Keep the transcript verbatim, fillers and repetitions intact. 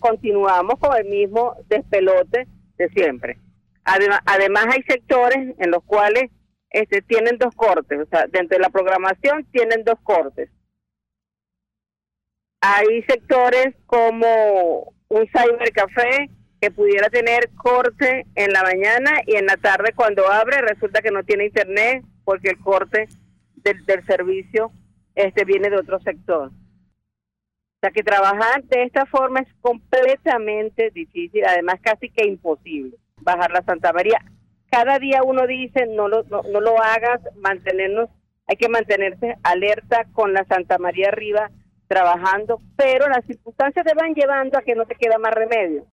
continuamos con el mismo despelote de siempre. Además, además hay sectores en los cuales este, tienen dos cortes, o sea, dentro de la programación tienen dos cortes. Hay sectores como un cybercafé que pudiera tener corte en la mañana y en la tarde cuando abre resulta que no tiene internet porque el corte del, del servicio este viene de otro sector. O sea que trabajar de esta forma es completamente difícil, además casi que imposible bajar la Santa María. Cada día uno dice no lo no, no lo hagas, mantenernos, hay que mantenerse alerta con la Santa María arriba trabajando, pero las circunstancias te van llevando a que no te queda más remedio.